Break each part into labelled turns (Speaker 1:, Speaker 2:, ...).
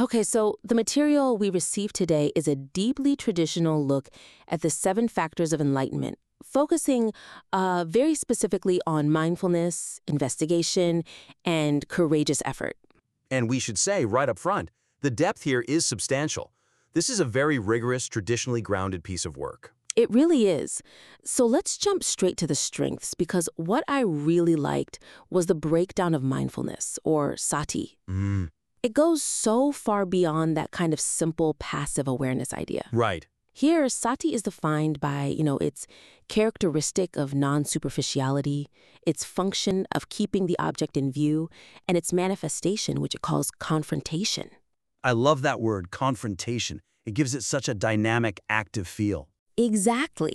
Speaker 1: Okay, so the material we receive today is a deeply traditional look at the seven factors of enlightenment, focusing very specifically on mindfulness, investigation, and courageous effort.
Speaker 2: And we should say right up front, the depth here is substantial. This is a very rigorous, traditionally grounded piece of work.
Speaker 1: It really is. So let's jump straight to the strengths because what I really liked was the breakdown of mindfulness, or sati.
Speaker 2: Mm,
Speaker 1: It goes so far beyond that kind of simple passive awareness idea.
Speaker 2: right.
Speaker 1: Here, sati is defined by, its characteristic of non-superficiality, its function of keeping the object in view, and its manifestation, which it calls confrontation.
Speaker 2: I love that word, confrontation. It gives it such a dynamic, active feel.
Speaker 1: Exactly.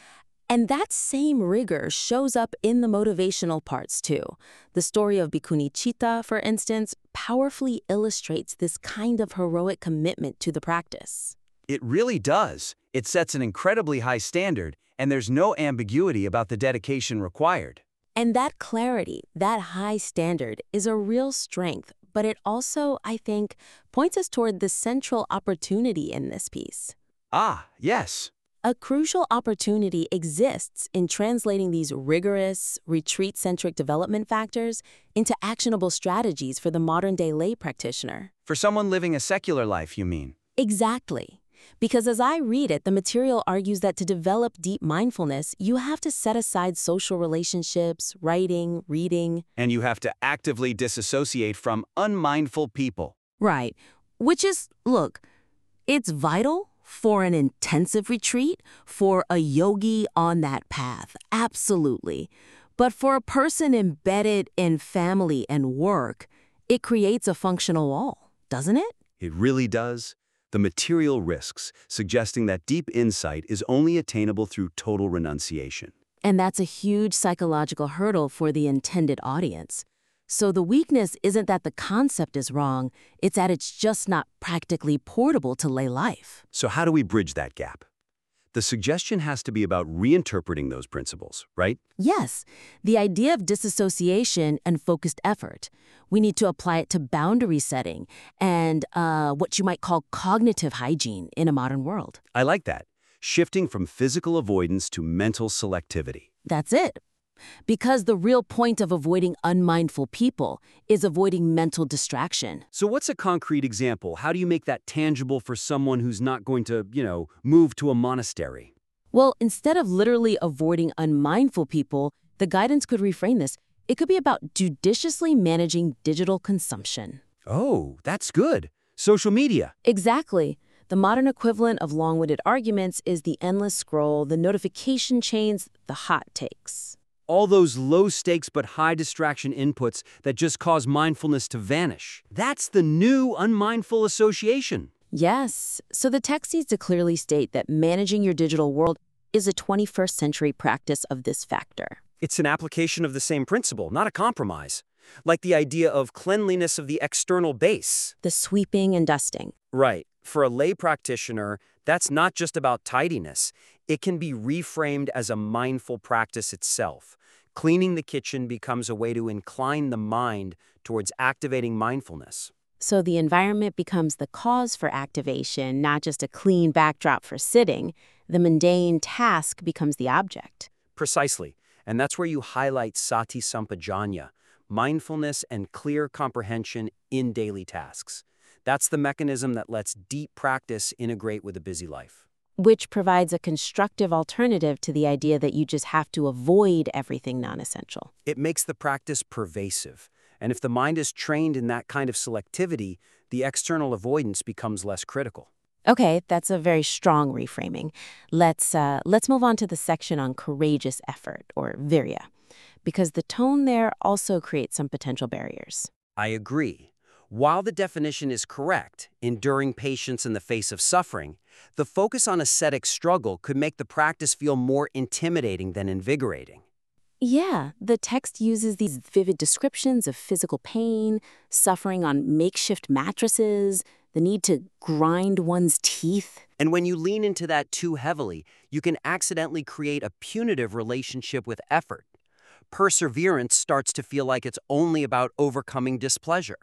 Speaker 1: And that same rigor shows up in the motivational parts too. The story of Bhikkhuni Chita, for instance, powerfully illustrates this kind of heroic commitment to the practice.
Speaker 2: It really does. It sets an incredibly high standard, and there's no ambiguity about the dedication required.
Speaker 1: And that clarity, that high standard, is a real strength, but it also, I think, points us toward the central opportunity in this piece.
Speaker 2: Ah, yes.
Speaker 1: A crucial opportunity exists in translating these rigorous, retreat-centric development factors into actionable strategies for the modern-day lay practitioner.
Speaker 2: For someone living a secular life, you mean?
Speaker 1: Exactly. Because as I read it, the material argues that to develop deep mindfulness, you have to set aside social relationships, writing, reading.
Speaker 2: And you have to actively disassociate from unmindful people.
Speaker 1: Right. Which is, look, it's vital for an intensive retreat, for a yogi on that path, absolutely. But for a person embedded in family and work, it creates a functional wall, doesn't it?
Speaker 2: It really does. The material risks, suggesting that deep insight is only attainable through total renunciation.
Speaker 1: And that's a huge psychological hurdle for the intended audience. So the weakness isn't that the concept is wrong, it's that it's just not practically portable to lay life.
Speaker 2: So how do we bridge that gap? The suggestion has to be about reinterpreting those principles, right?
Speaker 1: Yes, the idea of disassociation and focused effort. We need to apply it to boundary setting and what you might call cognitive hygiene in a modern world.
Speaker 2: I like that. Shifting from physical avoidance to mental selectivity.
Speaker 1: That's it. Because the real point of avoiding unmindful people is avoiding mental distraction.
Speaker 2: So what's a concrete example? How do you make that tangible for someone who's not going to, move to a monastery?
Speaker 1: Well, instead of literally avoiding unmindful people, the guidance could reframe this. It could be about judiciously managing digital consumption.
Speaker 2: Oh, that's good. Social media.
Speaker 1: Exactly. The modern equivalent of long-winded arguments is the endless scroll, the notification chains, the hot takes.
Speaker 2: All those low-stakes but high-distraction inputs that just cause mindfulness to vanish. That's the new unmindful association.
Speaker 1: Yes, so the text needs to clearly state that managing your digital world is a 21st century practice of this factor.
Speaker 3: It's an application of the same principle, not a compromise. Like the idea of cleanliness of the external base.
Speaker 1: The sweeping and dusting.
Speaker 3: Right. For a lay practitioner, that's not just about tidiness. It can be reframed as a mindful practice itself. Cleaning the kitchen becomes a way to incline the mind towards activating mindfulness.
Speaker 1: So the environment becomes the cause for activation, not just a clean backdrop for sitting. The mundane task becomes the object.
Speaker 3: Precisely. And that's where you highlight sati sampajanya, mindfulness and clear comprehension in daily tasks. That's the mechanism that lets deep practice integrate with a busy life.
Speaker 1: Which provides a constructive alternative to the idea that you just have to avoid everything non-essential.
Speaker 3: It makes the practice pervasive. And if the mind is trained in that kind of selectivity, the external avoidance becomes less critical.
Speaker 1: Okay, that's a very strong reframing. Let's move on to the section on courageous effort, or virya, because the tone there also creates some potential barriers.
Speaker 3: I agree. While the definition is correct, enduring patience in the face of suffering, the focus on ascetic struggle could make the practice feel more intimidating than invigorating.
Speaker 1: Yeah, the text uses these vivid descriptions of physical pain, suffering on makeshift mattresses, the need to grind one's teeth.
Speaker 3: And when you lean into that too heavily, you can accidentally create a punitive relationship with effort. Perseverance starts to feel like it's only about overcoming displeasure.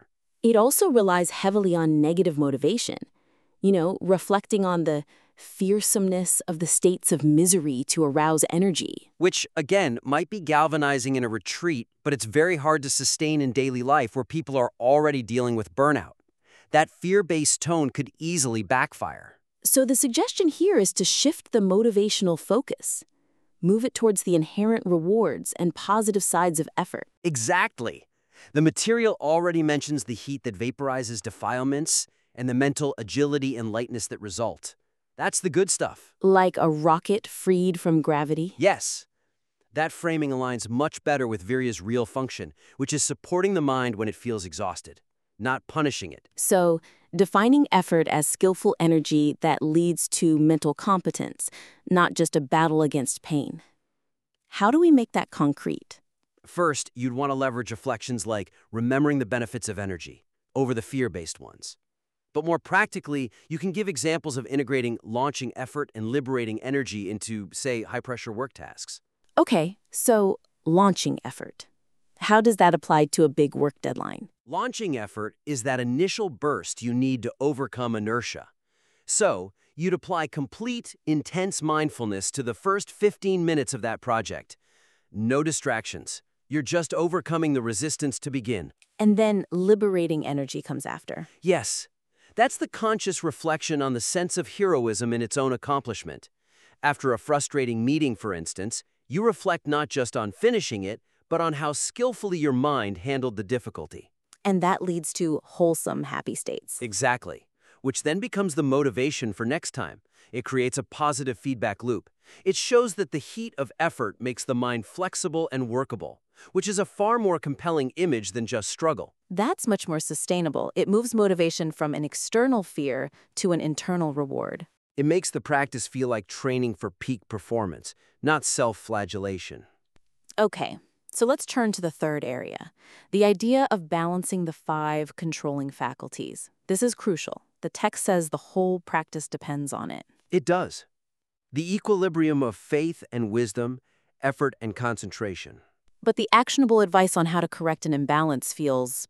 Speaker 1: It also relies heavily on negative motivation, reflecting on the fearsomeness of the states of misery to arouse energy.
Speaker 3: Which, again, might be galvanizing in a retreat, but it's very hard to sustain in daily life where people are already dealing with burnout. That fear-based tone could easily backfire.
Speaker 1: So the suggestion here is to shift the motivational focus. Move it towards the inherent rewards and positive sides of effort.
Speaker 3: Exactly. The material already mentions the heat that vaporizes defilements and the mental agility and lightness that result. That's the good stuff.
Speaker 1: Like a rocket freed from gravity?
Speaker 3: Yes. That framing aligns much better with Virya's real function, which is supporting the mind when it feels exhausted, not punishing it.
Speaker 1: So, defining effort as skillful energy that leads to mental competence, not just a battle against pain. How do we make that concrete?
Speaker 3: First, you'd want to leverage reflections like remembering the benefits of energy over the fear-based ones. But more practically, you can give examples of integrating launching effort and liberating energy into, say, high-pressure work tasks.
Speaker 1: Okay, so launching effort. How does that apply to a big work deadline?
Speaker 3: Launching effort is that initial burst you need to overcome inertia. So, you'd apply complete, intense mindfulness to the first 15 minutes of that project. No distractions. You're just overcoming the resistance to begin.
Speaker 1: And then liberating energy comes after.
Speaker 3: Yes. That's the conscious reflection on the sense of heroism in its own accomplishment. After a frustrating meeting, for instance, you reflect not just on finishing it, but on how skillfully your mind handled the difficulty.
Speaker 1: And that leads to wholesome, happy states.
Speaker 3: Exactly. Which then becomes the motivation for next time. It creates a positive feedback loop. It shows that the heat of effort makes the mind flexible and workable, which is a far more compelling image than just struggle.
Speaker 1: That's much more sustainable. It moves motivation from an external fear to an internal reward.
Speaker 3: It makes the practice feel like training for peak performance, not self-flagellation.
Speaker 1: Okay, so let's turn to the third area, the idea of balancing the 5 controlling faculties. This is crucial. The text says the whole practice depends on it.
Speaker 3: It does. The equilibrium of faith and wisdom, effort and concentration.
Speaker 1: But the actionable advice on how to correct an imbalance feels,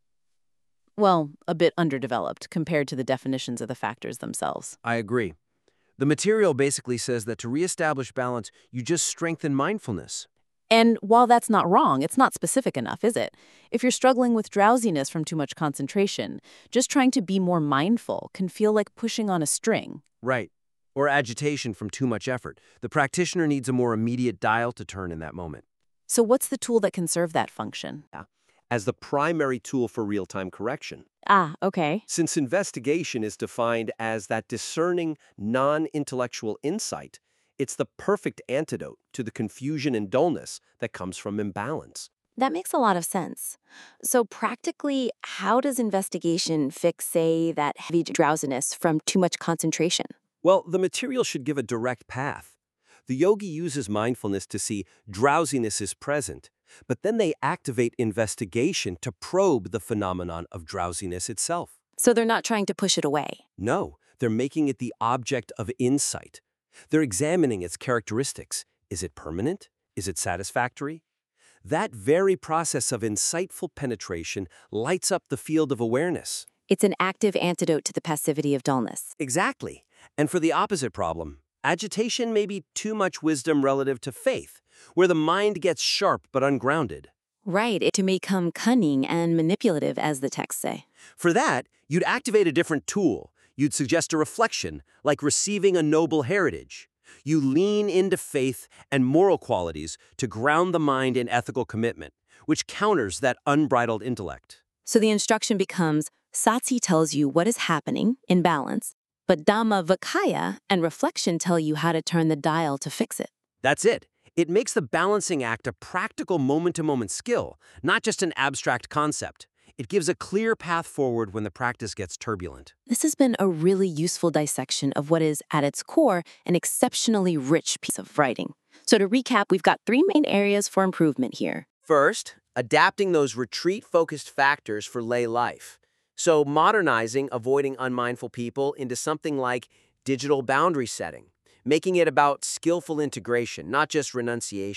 Speaker 1: well, a bit underdeveloped compared to the definitions of the factors themselves.
Speaker 3: I agree. The material basically says that to reestablish balance, you just strengthen mindfulness.
Speaker 1: And while that's not wrong, it's not specific enough, is it? If you're struggling with drowsiness from too much concentration, just trying to be more mindful can feel like pushing on a string.
Speaker 3: Right. Or agitation from too much effort. The practitioner needs a more immediate dial to turn in that moment.
Speaker 1: So what's the tool that can serve that function?
Speaker 4: As the primary tool for real-time correction.
Speaker 1: Ah, okay.
Speaker 4: Since investigation is defined as that discerning, non-intellectual insight, it's the perfect antidote to the confusion and dullness that comes from imbalance.
Speaker 1: That makes a lot of sense. So practically, how does investigation fix, say, that heavy drowsiness from too much concentration?
Speaker 4: Well, the material should give a direct path. The yogi uses mindfulness to see drowsiness is present, but then they activate investigation to probe the phenomenon of drowsiness itself.
Speaker 1: So they're not trying to push it away.
Speaker 4: No, they're making it the object of insight. They're examining its characteristics. Is it permanent? Is it satisfactory? That very process of insightful penetration lights up the field of awareness.
Speaker 1: It's an active antidote to the passivity of dullness.
Speaker 4: Exactly. And for the opposite problem, agitation may be too much wisdom relative to faith, where the mind gets sharp but ungrounded.
Speaker 1: Right, it to become cunning and manipulative, as the texts say.
Speaker 4: For that, you'd activate a different tool. You'd suggest a reflection, like receiving a noble heritage. You lean into faith and moral qualities to ground the mind in ethical commitment, which counters that unbridled intellect.
Speaker 1: So the instruction becomes, Satsi tells you what is happening in balance, but Dhamma Vakaya and reflection tell you how to turn the dial to fix it.
Speaker 3: That's it. It makes the balancing act a practical moment-to-moment skill, not just an abstract concept. It gives a clear path forward when the practice gets turbulent.
Speaker 1: This has been a really useful dissection of what is, at its core, an exceptionally rich piece of writing. So to recap, we've got 3 main areas for improvement here.
Speaker 3: First, adapting those retreat-focused factors for lay life. So modernizing avoiding unmindful people into something like digital boundary setting, making it about skillful integration, not just renunciation.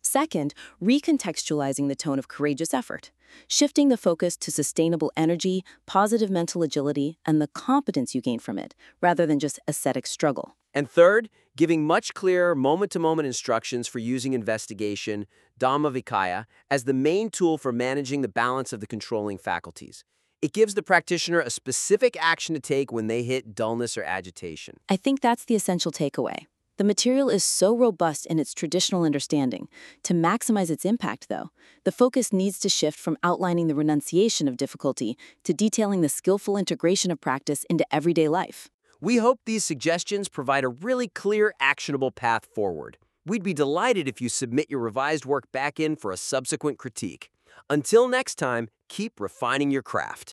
Speaker 5: Second, recontextualizing the tone of courageous effort, shifting the focus to sustainable energy, positive mental agility, and the competence you gain from it, rather than just ascetic struggle.
Speaker 4: And third, giving much clearer moment-to-moment instructions for using investigation, Dhammavikaya, as the main tool for managing the balance of the controlling faculties. It gives the practitioner a specific action to take when they hit dullness or agitation.
Speaker 5: I think that's the essential takeaway. The material is so robust in its traditional understanding. To maximize its impact, though, the focus needs to shift from outlining the renunciation of difficulty to detailing the skillful integration of practice into everyday life.
Speaker 4: We hope these suggestions provide a really clear, actionable path forward. We'd be delighted if you submit your revised work back in for a subsequent critique. Until next time, keep refining your craft.